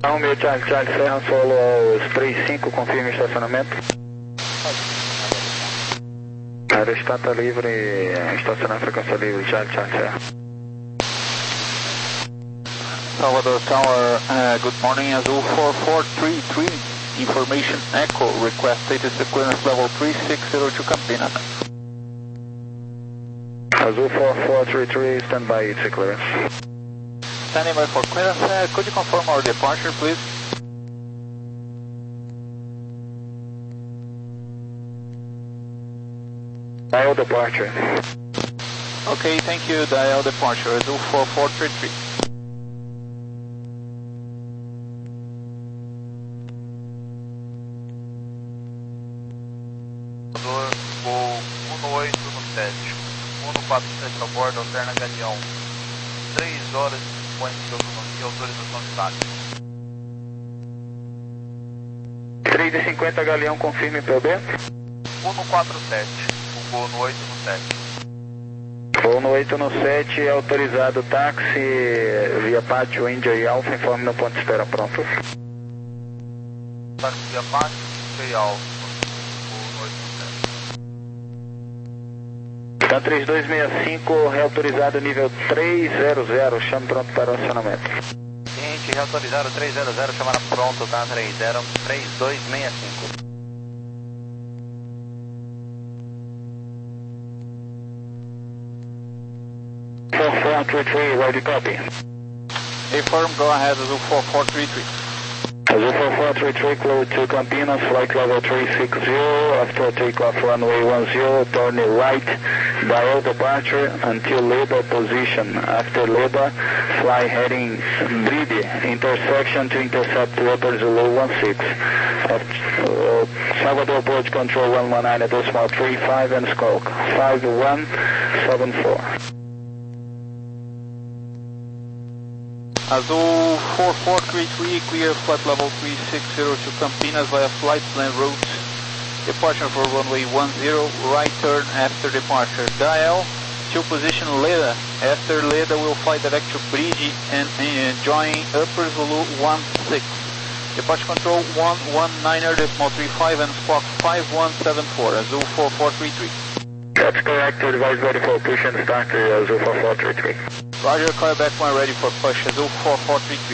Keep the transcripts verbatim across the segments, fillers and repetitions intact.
um meu Charlie, Charlie Serra, solo aos trinta e cinco, confirme estacionamento. Aerostata livre, estacionar frequência livre, Charlie, Charlie Serra. Salvador Tower, uh, good morning, Azul four four three three, information echo, request status clearance level three six zero to Campinas. Azul four four three three, stand by, it's a clearance. Standing by for clearance, uh, could you confirm our departure, please? Dial departure. Okay, thank you, dial departure, Azul four four three three. Voo um oito no sete, um quatro sete a bordo, alterna Galeão, três horas e cinquenta de autonomia, autorização de táxi. três e cinquenta Galeão, confirme P B. um quatro sete, o voo no oito no sete. Voo no oito no sete, autorizado táxi via pátio Índia e Alfa, informe no ponto de espera pronto. Táxi via pátio, Índia e Alfa. Tá três dois seis cinco, reautorizado nível trezentos, chame pronto para o acionamento. Cliente, reautorizado trezentos, chamada pronto, tá três zero três dois seis cinco. four four three three, ready copy. Affirm, go ahead, Azul four four three three. Azul four four three three, clear to Campinas, flight level three six zero, after takeoff runway one zero, turn right, dial departure until Leba position. After Leba, fly heading Bride, intersection to intercept Upper Zulu one six. Uh, Salvador Port Control one one nine, decimal three five and skulk five one seven four. Azul four four three three, clear flight level three six zero to Campinas via flight plan route. Departure for runway one zero, right turn after departure. Dial to position Leda. After Leda, we'll fly direct to Bride and uh, join Upper Zulu one six. Departure control one one nine, decimal three five and squawk five one seven four, Azul four four three three. That's correct, advise ready for push and start, Azul four four three three. Roger, call back when ready for push, Azul four four three three.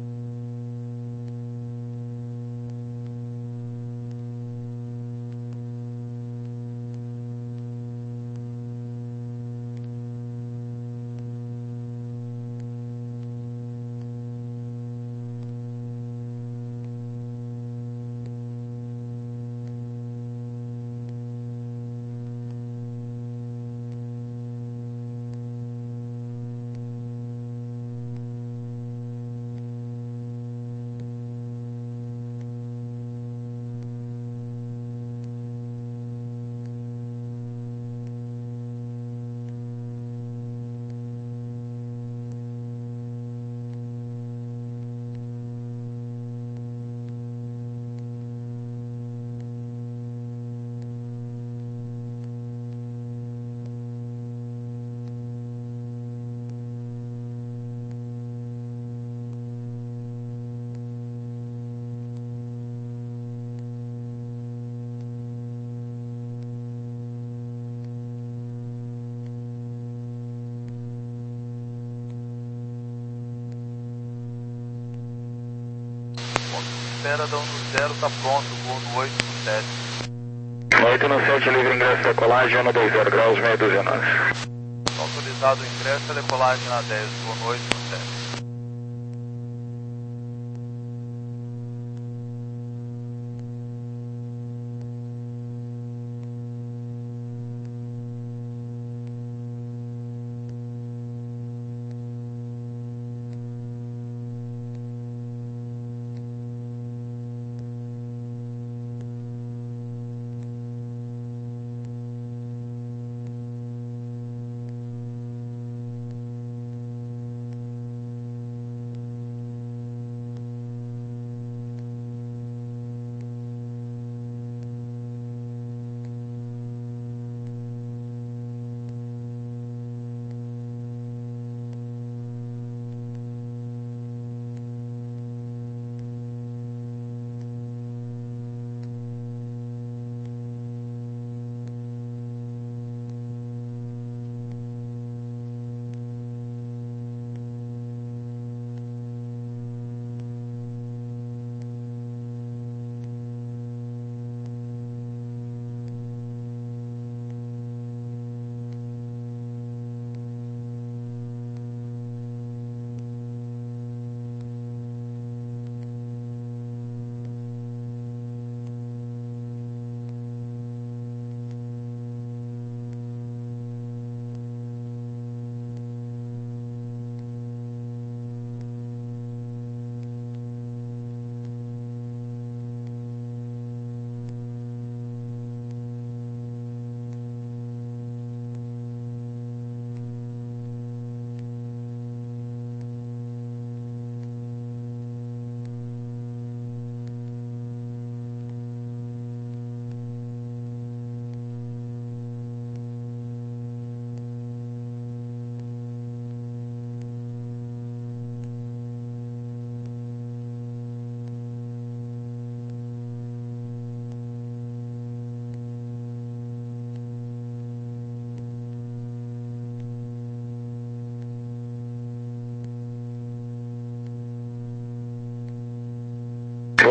Espera da um no zero, tá pronto, voo no oito no sete. oito no sete, livre ingresso da colagem, um dois zero graus, meia dúzia nove. Autorizado o ingresso, a decolagem na dez, voo no oito no sete.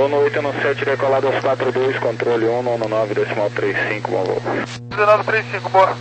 um oito um sete decolado aos quatro dois, controle um um nove decimal trinta e cinco, bom voo. dezenove trinta e cinco, boa.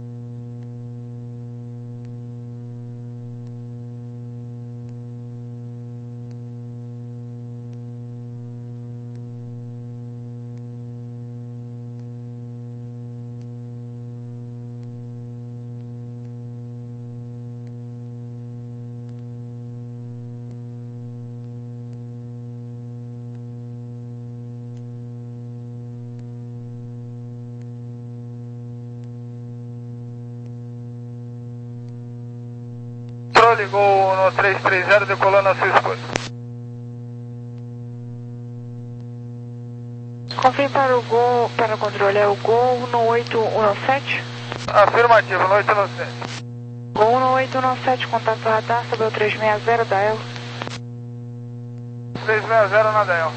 Ligou no três três zero, decolando a sua escolha. Confirme para o Gol, para o controle, é o Gol um oito um sete? Afirmativo, um oito um sete. Gol um oito um sete, contato radar, sobre o três seis zero da El. três seis zero na Del.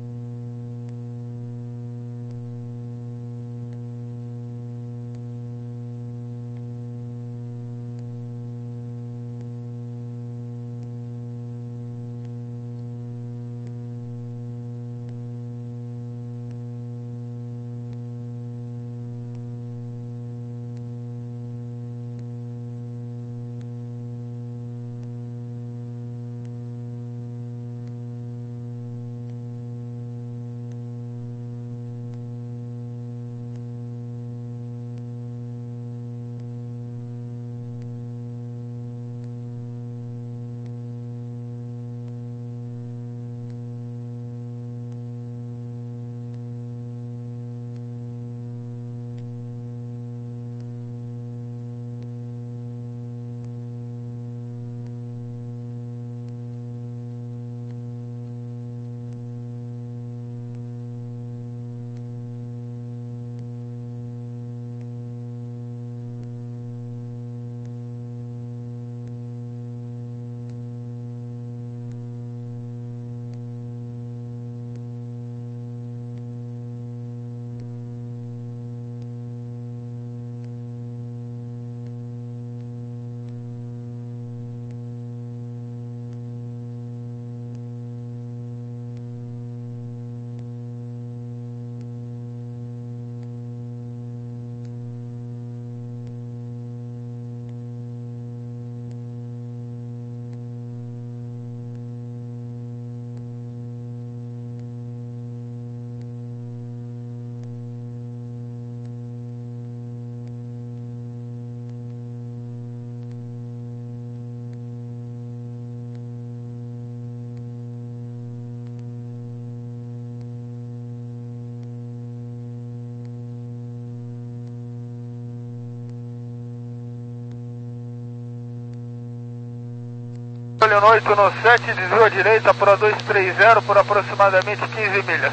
um oito um sete, desvio à direita para dois três zero por aproximadamente quinze milhas.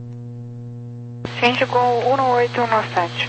Ciente Gol um oito um sete.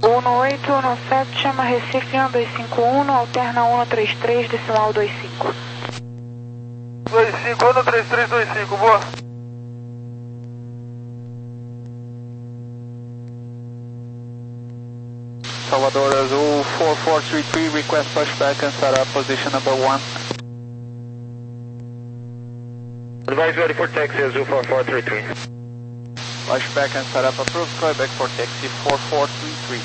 um oito um sete, chama Recife um dois cinco um, alterna um três três, decimal dois cinco. dois cinco, um três três dois cinco, boa. Salvador Azul four four three three, request pushback and set up position number one. Advise ready for taxi Azul four four three three. Pushback and set up approved, Quebec for taxi four four three three.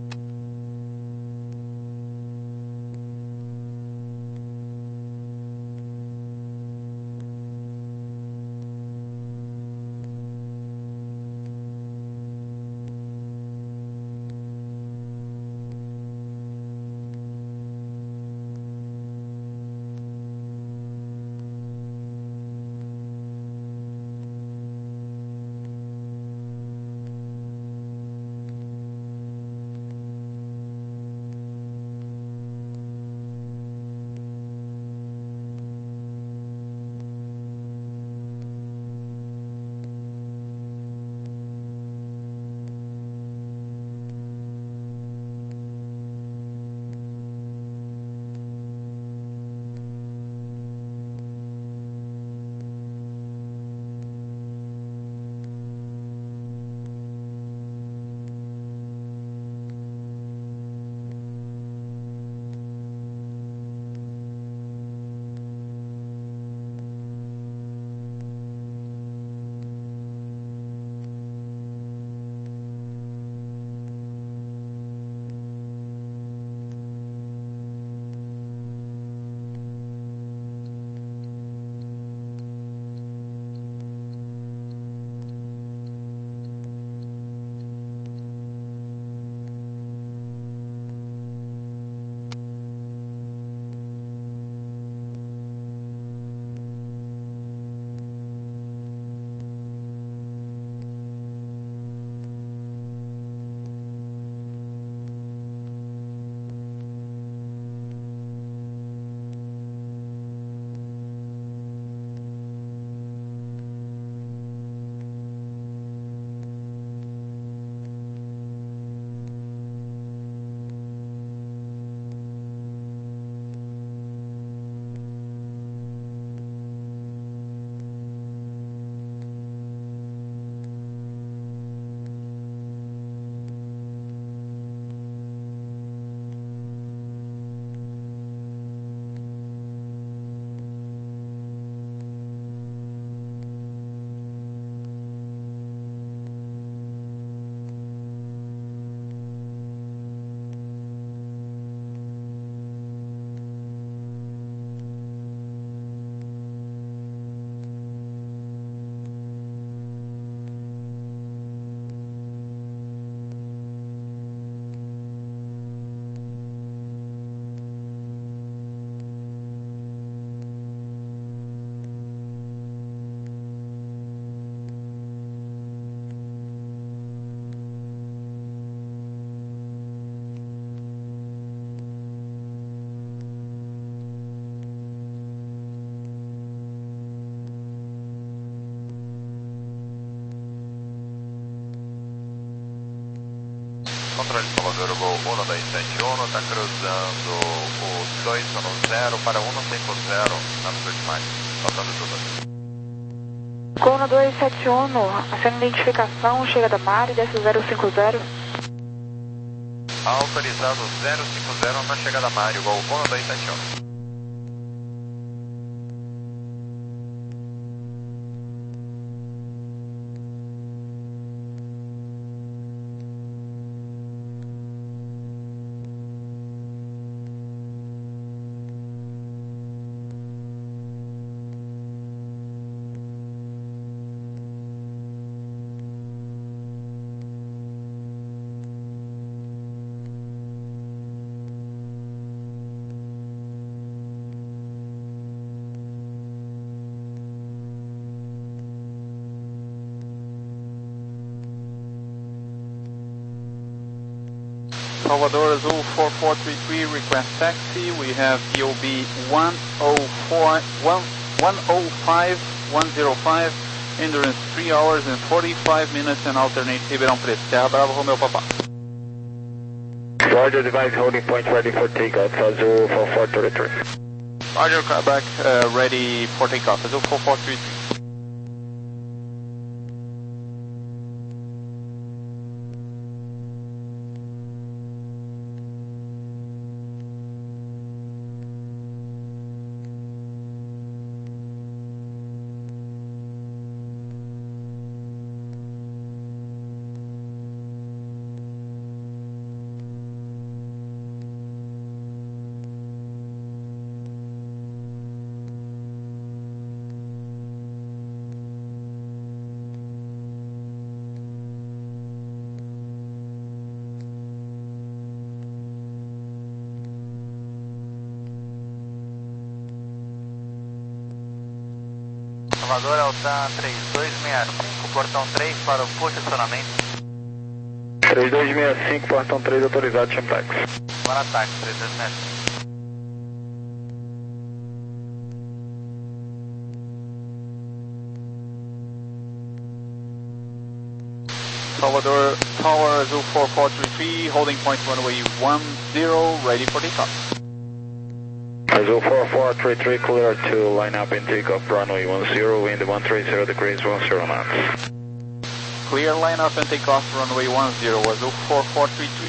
Controle Salvador Gol um dois sete um, está cruzando o dois um zero para um cinco zero na Sul de Mário, faltando tudo. Gol dois sete um, acenda identificação, chega da Mari, desce zero cinco zero. Autorizado zero cinco zero na chegada Mário, Gol um dois sete um. Salvador Azul four four three three, request taxi. We have D O B one oh four, one oh five one oh five, endurance three hours and forty-five minutes and alternate Ribeirão Preto. Terra Bravo, Romeo Papa. Roger, device holding point ready for takeoff, Azul four four three three. Roger, back uh, ready for takeoff, Azul four four three three. Salvador, Altan três dois seis cinco, portão três para o posicionamento. três dois seis cinco, portão três autorizado, Champax. Bora ataque, três dois seis cinco. Salvador Tower, Azul four four three three, holding point runway one zero, ready for takeoff. Azul four four three three, clear to line up and take off runway one zero, wind one three zero degrees, one zero knots. Clear line up and take off runway one zero, Azul four four three three.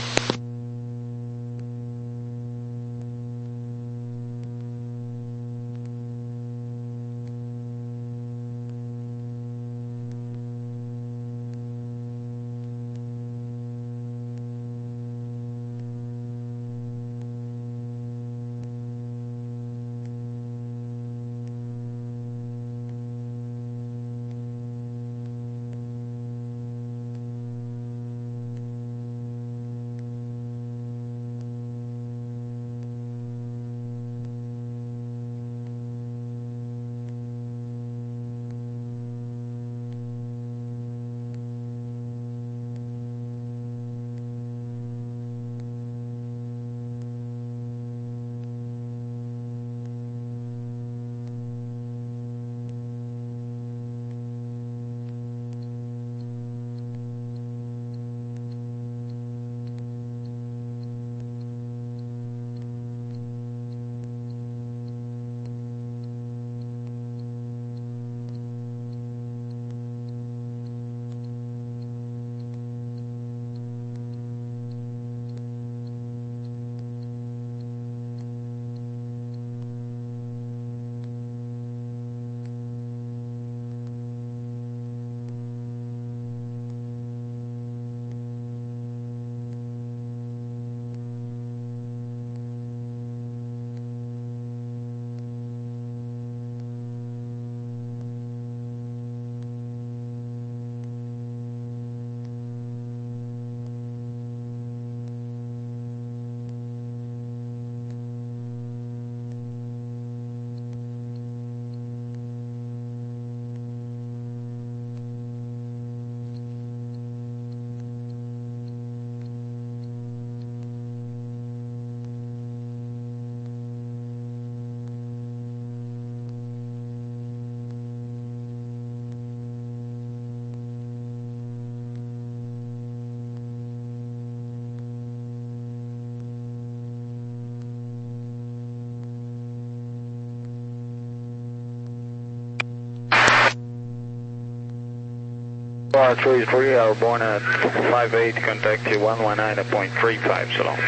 four three three, airborne at five eight, contact you one one nine point three five, so long.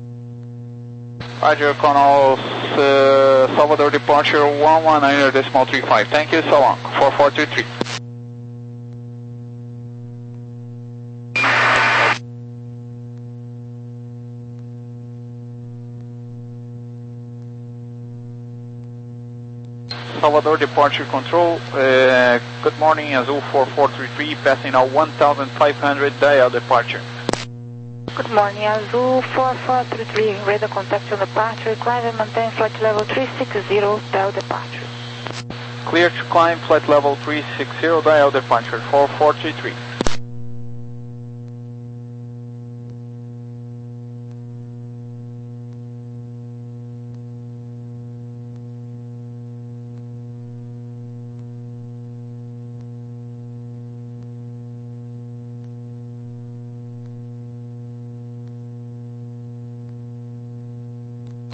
Roger, Colonel uh, Salvador departure one one nine decimal three five. Thank you, so long. four four two three. Salvador departure control, uh, good morning, Azul four four three three, passing now one thousand five hundred, dial departure. Good morning, Azul four four three three, radar contact on departure, climb and maintain flight level three six zero, dial departure. Clear to climb, flight level three six zero, dial departure, four four three three.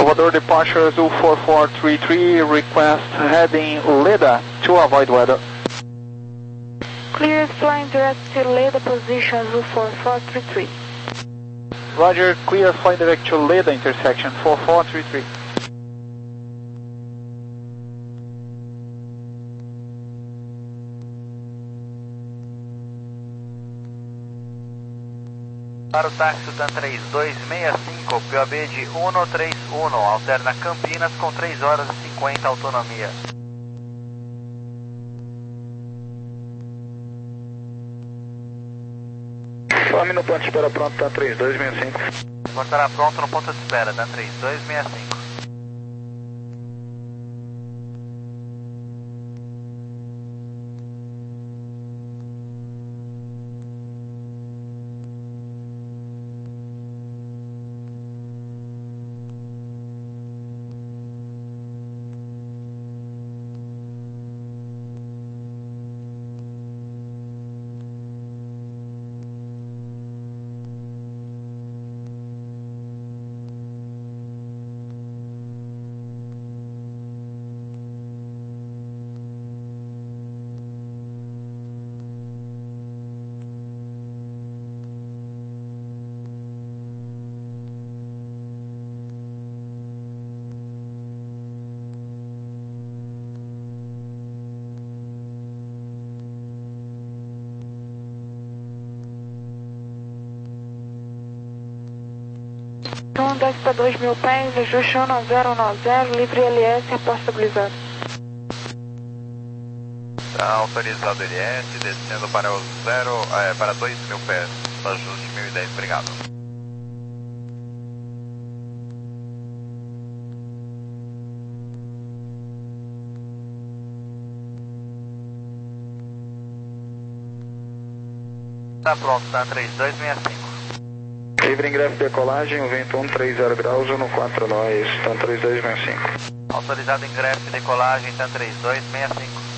Salvador departure Azul four four three three, request heading Leda to avoid weather. Clear, flying direct to Leda position Azul four four three three. Roger, clear, flying direct to Leda intersection four four three three. Para o táxi TAM três dois seis cinco, P O B de um três um, alterna Campinas com três horas e cinquenta autonomia. Fome no ponto de espera pronto, TAM três dois seis cinco. Estará pronto no ponto de espera, TAM três dois seis cinco. um dez para dois mil pés, ajuste um zero um zero, livre L S, aposta estabilizado. Está autorizado L S, descendo para o zero, é, para dois mil pés, ajuste mil e dez, obrigado. Está pronto, TAM três dois seis cinco. Livre ingresso e decolagem, o vento um trinta graus, um quatro nós, TAM três dois seis cinco. Autorizado ingresso e decolagem, TAM três dois seis cinco.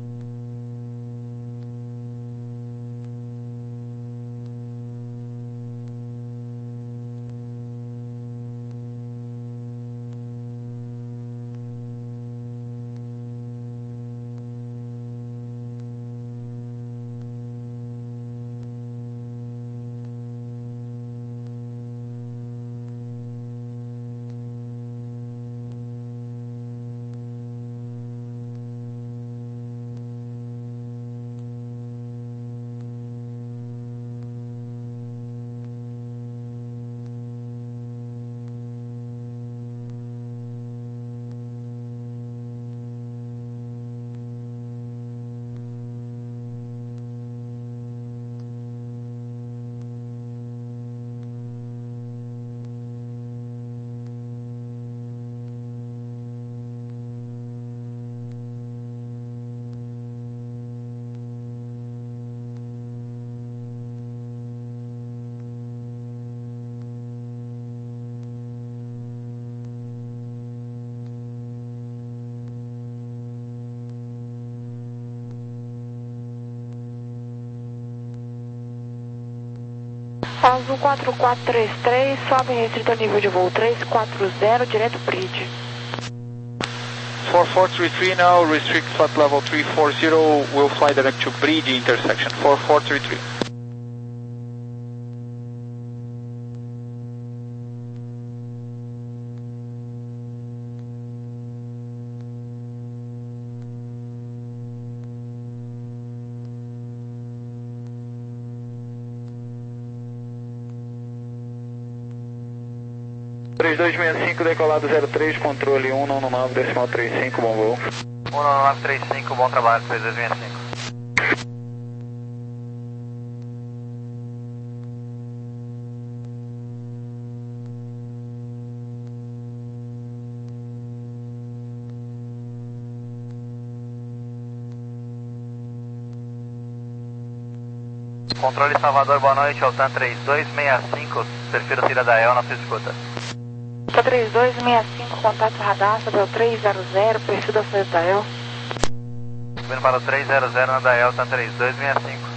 Azul quatro quatro três três, sobe restrito ao nível de voo três quatro zero, direto bridge. four four three three now, restrict flight level three four zero, will fly direct to bridge intersection four four three three. três dois seis cinco, decolado zero três, controle um nove nove, decimal trinta e cinco, bom voo. um nove nove três cinco, bom trabalho, três dois seis cinco. Controle Salvador, boa noite, ao TAM três dois seis cinco, prefiro Cidadael na sua escuta. TAM três dois seis cinco, contato radar sobre o três zero zero, perfil da Cidadael. Subindo para o três zero zero na Dael, TAM três dois seis cinco.